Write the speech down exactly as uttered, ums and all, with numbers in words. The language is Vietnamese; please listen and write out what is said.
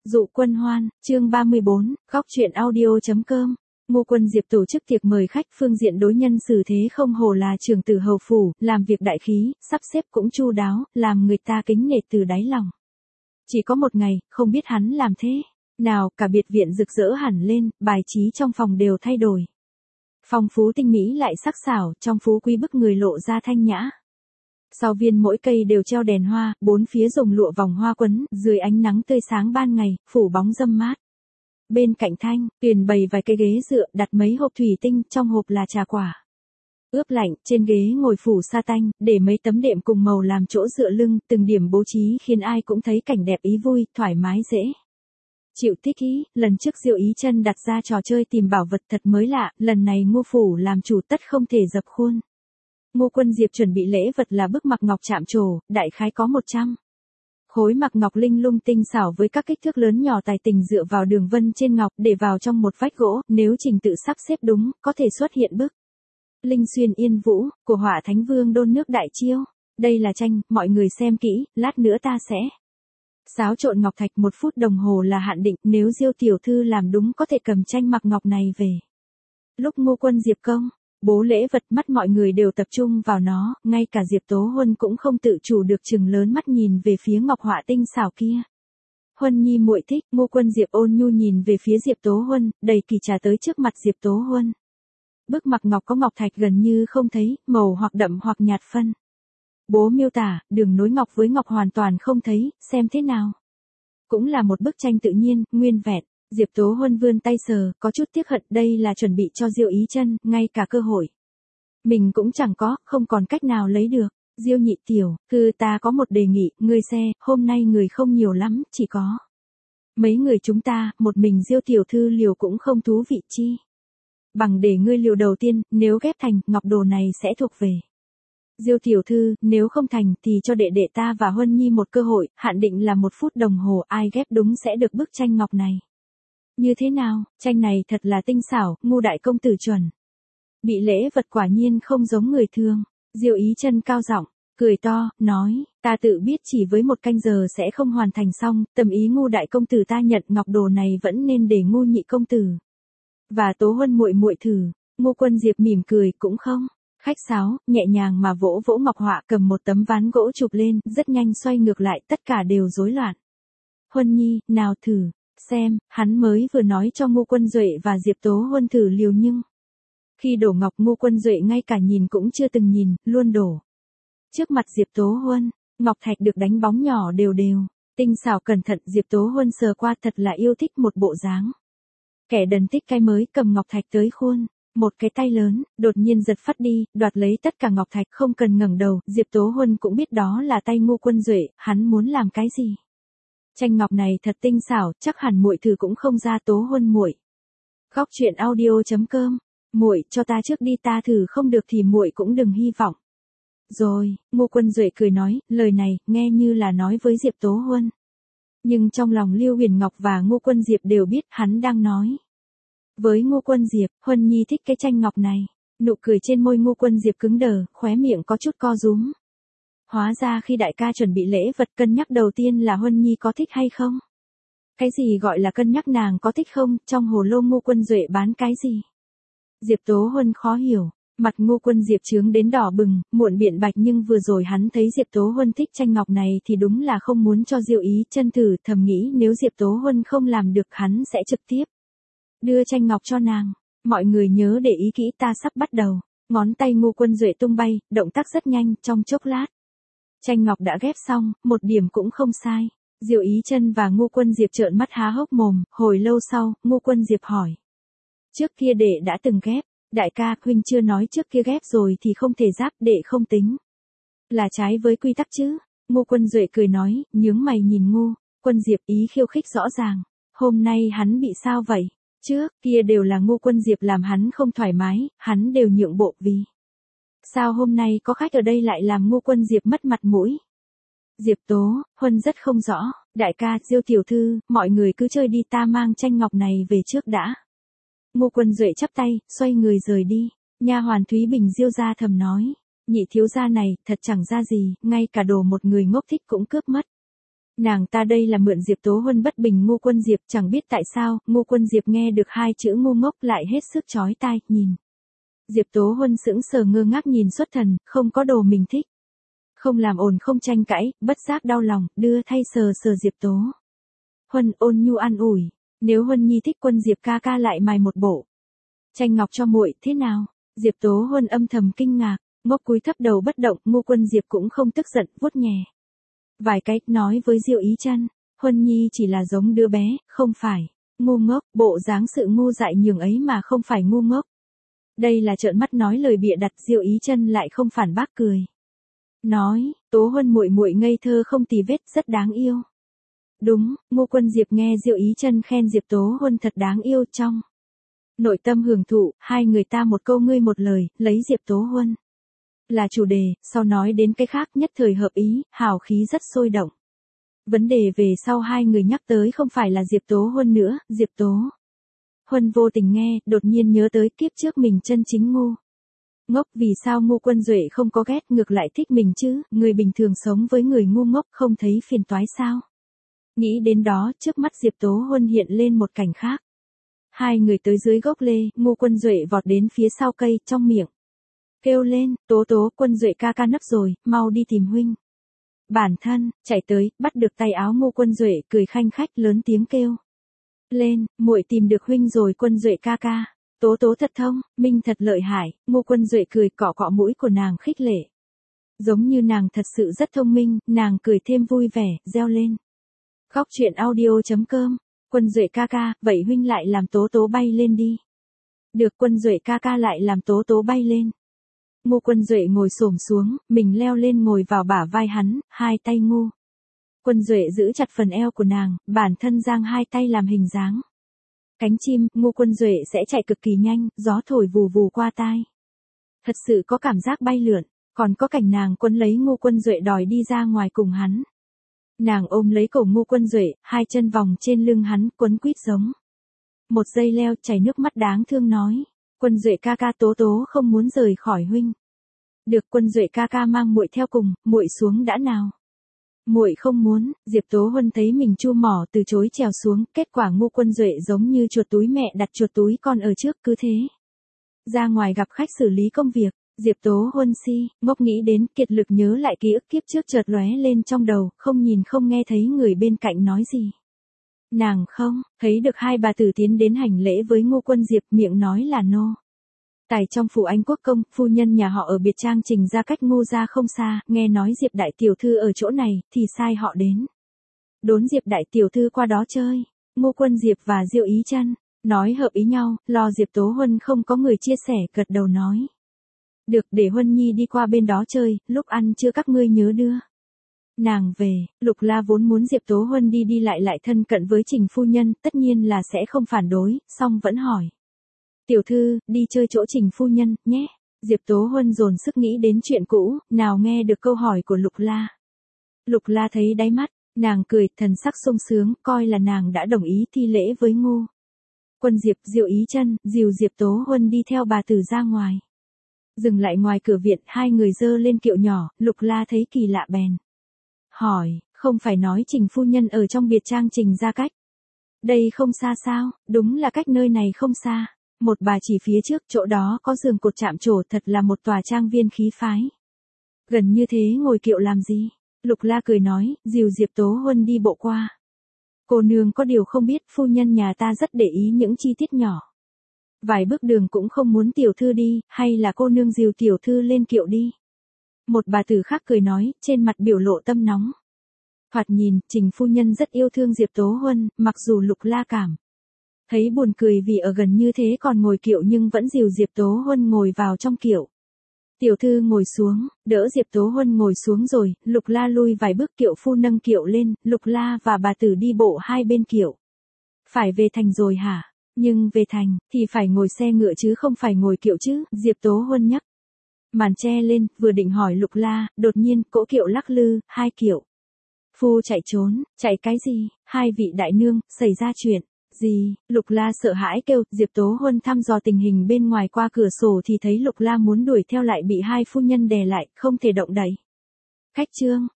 Dụ quân hoan, chương ba mươi bốn, góc truyện audio.com. Ngô Quân Diệp tổ chức tiệc mời khách, phương diện đối nhân xử thế không hổ là trưởng tử hầu phủ, làm việc đại khí, sắp xếp cũng chu đáo, làm người ta kính nể từ đáy lòng. Chỉ có một ngày, không biết hắn làm thế nào, cả biệt viện rực rỡ hẳn lên, bài trí trong phòng đều thay đổi. Phong phú tinh mỹ lại sắc sảo, trong phú quý bức người lộ ra thanh nhã. Sau viên mỗi cây đều treo đèn hoa, bốn phía dùng lụa vòng hoa quấn, dưới ánh nắng tươi sáng ban ngày, phủ bóng râm mát. Bên cạnh thanh, tuyền bày vài cái ghế dựa, đặt mấy hộp thủy tinh, trong hộp là trà quả. Ướp lạnh, trên ghế ngồi phủ sa tanh, để mấy tấm đệm cùng màu làm chỗ dựa lưng, từng điểm bố trí khiến ai cũng thấy cảnh đẹp ý vui, thoải mái dễ chịu thích ý. Lần trước Diêu Ý Chân đặt ra trò chơi tìm bảo vật thật mới lạ, lần này Ngô phủ làm chủ tất không thể dập khuôn. Ngô Quân Diệp chuẩn bị lễ vật là bức mặc ngọc chạm trổ, đại khái có một trăm khối mặc ngọc linh lung tinh xảo với các kích thước lớn nhỏ tài tình dựa vào đường vân trên ngọc để vào trong một vách gỗ, nếu trình tự sắp xếp đúng, có thể xuất hiện bức Linh xuyên yên vũ, của Hỏa Thánh Vương đôn nước đại chiêu. Đây là tranh, mọi người xem kỹ, lát nữa ta sẽ xáo trộn ngọc thạch, một phút đồng hồ là hạn định, nếu Diêu tiểu thư làm đúng có thể cầm tranh mặc ngọc này về. Lúc Ngô Quân Diệp công bố lễ vật, mắt mọi người đều tập trung vào nó, ngay cả Diệp Tố Huân cũng không tự chủ được chừng lớn mắt nhìn về phía ngọc họa tinh xảo kia. Huân nhi muội thích. Ngô Quân Diệp ôn nhu nhìn về phía Diệp Tố Huân, đầy kỳ trà tới trước mặt Diệp Tố Huân. Bức mặc ngọc có ngọc thạch gần như không thấy, màu hoặc đậm hoặc nhạt phân bố miêu tả, đường nối ngọc với ngọc hoàn toàn không thấy, xem thế nào cũng là một bức tranh tự nhiên, nguyên vẹn. Diệp Tố Huân vươn tay sờ, có chút tiếc hận, đây là chuẩn bị cho Diêu Ý Chân, ngay cả cơ hội mình cũng chẳng có, không còn cách nào lấy được. Diêu nhị tiểu, cứ ta có một đề nghị, ngươi xe, hôm nay người không nhiều lắm, chỉ có mấy người chúng ta, một mình Diêu tiểu thư liều cũng không thú vị chi. Bằng để ngươi liều đầu tiên, nếu ghép thành, ngọc đồ này sẽ thuộc về Diêu tiểu thư, nếu không thành thì cho đệ đệ ta và Huân nhi một cơ hội, hạn định là một phút đồng hồ, ai ghép đúng sẽ được bức tranh ngọc này. Như thế nào, tranh này thật là tinh xảo, Ngô đại công tử chuẩn bị lễ vật quả nhiên không giống người thường. Diêu Ý Chân cao giọng cười to, nói, ta tự biết chỉ với một canh giờ sẽ không hoàn thành xong, tâm ý Ngô đại công tử ta nhận ngọc đồ này vẫn nên để Ngô nhị công tử và Tố Huân muội muội thử. Ngô Quân Diệp mỉm cười, cũng không khách sáo, nhẹ nhàng mà vỗ vỗ ngọc họa, cầm một tấm ván gỗ chụp lên, rất nhanh xoay ngược lại, tất cả đều rối loạn. Huân nhi, nào thử xem. Hắn mới vừa nói cho Ngô Quân Duệ và Diệp Tố Huân thử liều, nhưng khi đổ ngọc Ngô Quân Duệ ngay cả nhìn cũng chưa từng nhìn, luôn đổ trước mặt Diệp Tố Huân. Ngọc thạch được đánh bóng nhỏ đều đều, tinh xảo cẩn thận. Diệp Tố Huân sờ qua thật là yêu thích, một bộ dáng kẻ đần thích cái mới, cầm ngọc thạch tới khuôn một cái tay lớn, đột nhiên giật phắt đi, đoạt lấy tất cả ngọc thạch, không cần ngẩng đầu. Diệp Tố Huân cũng biết đó là tay Ngô Quân Duệ, hắn muốn làm cái gì. Tranh ngọc này thật tinh xảo, chắc hẳn muội thử cũng không ra. Tố Huân muội. Góc truyện audio.com. Muội cho ta trước đi, ta thử không được thì muội cũng đừng hy vọng. Rồi, Ngô Quân Duệ cười nói, lời này nghe như là nói với Diệp Tố Huân, nhưng trong lòng Lưu Huyền Ngọc và Ngô Quân Diệp đều biết hắn đang nói với Ngô Quân Diệp. Huân nhi thích cái tranh ngọc này. Nụ cười trên môi Ngô Quân Diệp cứng đờ, khóe miệng có chút co rúm. Hóa ra khi đại ca chuẩn bị lễ vật, cân nhắc đầu tiên là Huân nhi có thích hay không. Cái gì gọi là cân nhắc nàng có thích không, trong hồ lô Ngô Quân Duệ bán cái gì? Diệp Tố Huân khó hiểu, mặt Ngô Quân Diệp trướng đến đỏ bừng, muộn biện bạch, nhưng vừa rồi hắn thấy Diệp Tố Huân thích tranh ngọc này thì đúng là không muốn cho Diêu Ý Chân thử, thầm nghĩ nếu Diệp Tố Huân không làm được hắn sẽ trực tiếp đưa tranh ngọc cho nàng. Mọi người nhớ để ý kỹ, ta sắp bắt đầu. Ngón tay Ngô Quân Duệ tung bay, động tác rất nhanh, trong chốc lát tranh ngọc đã ghép xong, một điểm cũng không sai. Diêu Ý Chân và Ngô Quân Diệp trợn mắt há hốc mồm. Hồi lâu sau, Ngô Quân Diệp hỏi, trước kia đệ đã từng ghép. Đại ca, huynh chưa nói trước kia ghép rồi thì không thể giáp, đệ không tính là trái với quy tắc chứ. Ngô Quân Duệ cười nói, nhướng mày nhìn Ngô Quân Diệp, ý khiêu khích rõ ràng. Hôm nay hắn bị sao vậy? Trước kia đều là Ngô Quân Diệp làm hắn không thoải mái, hắn đều nhượng bộ, vì sao hôm nay có khách ở đây lại làm Ngô Quân Diệp mất mặt mũi. Diệp Tố Huân rất không rõ. Đại ca, Diêu tiểu thư, mọi người cứ chơi đi, ta mang tranh ngọc này về trước đã. Ngô Quân Duệ chắp tay, xoay người rời đi. Nha hoàn Thúy Bình Diêu gia thầm nói, nhị thiếu gia này thật chẳng ra gì, ngay cả đồ một người ngốc thích cũng cướp mất. Nàng ta đây là mượn Diệp Tố Huân bất bình Ngô Quân Diệp, chẳng biết tại sao, Ngô Quân Diệp nghe được hai chữ ngu ngốc lại hết sức chói tai, nhìn. Diệp Tố Huân sững sờ ngơ ngác nhìn xuất thần, không có đồ mình thích. Không làm ồn không tranh cãi, bất giác đau lòng, đưa thay sờ sờ Diệp Tố Huân ôn nhu an ủi, nếu Huân nhi thích Quân Diệp ca ca lại mài một bộ tranh ngọc cho muội, thế nào? Diệp Tố Huân âm thầm kinh ngạc, ngốc cúi thấp đầu bất động, Ngô Quân Diệp cũng không tức giận, vuốt nhẹ vài cái, nói với Diệu Ý Chân, Huân nhi chỉ là giống đứa bé, không phải ngu ngốc, bộ dáng sự ngu dại nhường ấy mà không phải ngu ngốc. Đây là trợn mắt nói lời bịa đặt, Diệu Ý Chân lại không phản bác cười. Nói, Tố Huân muội muội ngây thơ không tì vết, rất đáng yêu. Đúng, Ngô Quân Diệp nghe Diệu Ý Chân khen Diệp Tố Huân thật đáng yêu, trong nội tâm hưởng thụ, hai người ta một câu ngươi một lời, lấy Diệp Tố Huân là chủ đề, sau nói đến cái khác nhất thời hợp ý, hào khí rất sôi động. Vấn đề về sau hai người nhắc tới không phải là Diệp Tố Huân nữa, Diệp Tố Huân vô tình nghe, đột nhiên nhớ tới kiếp trước mình chân chính ngu ngốc, vì sao Ngô Quân Duệ không có ghét, ngược lại thích mình chứ, người bình thường sống với người ngu ngốc không thấy phiền toái sao? Nghĩ đến đó, trước mắt Diệp Tố Huân hiện lên một cảnh khác. Hai người tới dưới gốc lê, Ngô Quân Duệ vọt đến phía sau cây, trong miệng kêu lên, Tố Tố, Quân Duệ ca ca nấp rồi, mau đi tìm huynh. Bản thân chạy tới, bắt được tay áo Ngô Quân Duệ, cười khanh khách lớn tiếng kêu lên, muội tìm được huynh rồi Quân Duệ ca ca. Tố Tố thật thông, minh thật lợi hại, Ngô Quân Duệ cười cọ cọ mũi của nàng khích lệ. Giống như nàng thật sự rất thông minh, nàng cười thêm vui vẻ, reo lên. Góc truyện audio chấm com, Quân Duệ ca ca, vậy huynh lại làm Tố Tố bay lên đi. Được, Quân Duệ ca ca lại làm Tố Tố bay lên. Ngô Quân Duệ ngồi xổm xuống, mình leo lên ngồi vào bả vai hắn, hai tay Ngô Quân Duệ giữ chặt phần eo của nàng, bản thân giang hai tay làm hình dáng cánh chim, Ngô Quân Duệ sẽ chạy cực kỳ nhanh, gió thổi vù vù qua tai. Thật sự có cảm giác bay lượn, còn có cảnh nàng quấn lấy Ngô Quân Duệ đòi đi ra ngoài cùng hắn. Nàng ôm lấy cổ Ngô Quân Duệ, hai chân vòng trên lưng hắn, quấn quýt giống một dây leo, chảy nước mắt đáng thương nói, Quân Duệ ca ca, Tố Tố không muốn rời khỏi huynh. Được, Quân Duệ ca ca mang muội theo cùng, muội xuống đã nào. Muội không muốn, Diệp Tố Huân thấy mình chu mỏ từ chối trèo xuống, kết quả Ngô Quân Duệ giống như chuột túi mẹ đặt chuột túi con ở trước, cứ thế ra ngoài gặp khách xử lý công việc. Diệp Tố Huân si, ngốc nghĩ đến, kiệt lực nhớ lại ký ức kiếp trước chợt lóe lên trong đầu, không nhìn không nghe thấy người bên cạnh nói gì. Nàng không, thấy được hai bà tử tiến đến hành lễ với Ngô Quân Diệp, miệng nói là nô tài trong phủ Anh Quốc công, phu nhân nhà họ ở biệt trang Trình ra cách Ngô gia không xa, nghe nói Diệp đại tiểu thư ở chỗ này, thì sai họ đến đón Diệp đại tiểu thư qua đó chơi. Ngô Quân Diệp và Diệu Ý Chân nói hợp ý nhau, lo Diệp Tố Huân không có người chia sẻ, gật đầu nói. Được, để Huân nhi đi qua bên đó chơi, lúc ăn trưa các ngươi nhớ đưa nàng về. Lục La vốn muốn Diệp Tố Huân đi đi lại lại thân cận với Trình phu nhân, tất nhiên là sẽ không phản đối, song vẫn hỏi. Tiểu thư, đi chơi chỗ Trình phu nhân, nhé. Diệp Tố Huân dồn sức nghĩ đến chuyện cũ, nào nghe được câu hỏi của Lục La. Lục La thấy đáy mắt, nàng cười, thần sắc sung sướng, coi là nàng đã đồng ý thi lễ với Ngô Quân Diệp. Diệu Ý Chân dìu Diệp Tố Huân đi theo bà tử ra ngoài. Dừng lại ngoài cửa viện, hai người dơ lên kiệu nhỏ, Lục La thấy kỳ lạ bèn hỏi, không phải nói Trình phu nhân ở trong biệt trang Trình gia cách đây không xa sao? Đúng là cách nơi này không xa. Một bà chỉ phía trước, chỗ đó có giường cột chạm trổ, thật là một tòa trang viên khí phái. Gần như thế ngồi kiệu làm gì? Lục La cười nói, dìu Diệp Tố Huân đi bộ qua. Cô nương có điều không biết, phu nhân nhà ta rất để ý những chi tiết nhỏ. Vài bước đường cũng không muốn tiểu thư đi, hay là cô nương dìu tiểu thư lên kiệu đi. Một bà tử khác cười nói, trên mặt biểu lộ tâm nóng. Thoạt nhìn, Trình phu nhân rất yêu thương Diệp Tố Huân, mặc dù Lục La cảm thấy buồn cười vì ở gần như thế còn ngồi kiệu nhưng vẫn dìu Diệp Tố Huân ngồi vào trong kiệu. Tiểu thư ngồi xuống, đỡ Diệp Tố Huân ngồi xuống rồi, Lục La lui vài bước, kiệu phu nâng kiệu lên, Lục La và bà tử đi bộ hai bên kiệu. Phải về thành rồi hả? Nhưng về thành, thì phải ngồi xe ngựa chứ không phải ngồi kiệu chứ, Diệp Tố Huân nhắc. Màn che lên, vừa định hỏi Lục La, đột nhiên, cỗ kiệu lắc lư, hai kiệu phu chạy trốn. Chạy cái gì? Hai vị đại nương, xảy ra chuyện gì? Lục La sợ hãi kêu. Diệp Tố Huân thăm dò tình hình bên ngoài qua cửa sổ thì thấy Lục La muốn đuổi theo lại bị hai phu nhân đè lại, không thể động đậy. Cách chương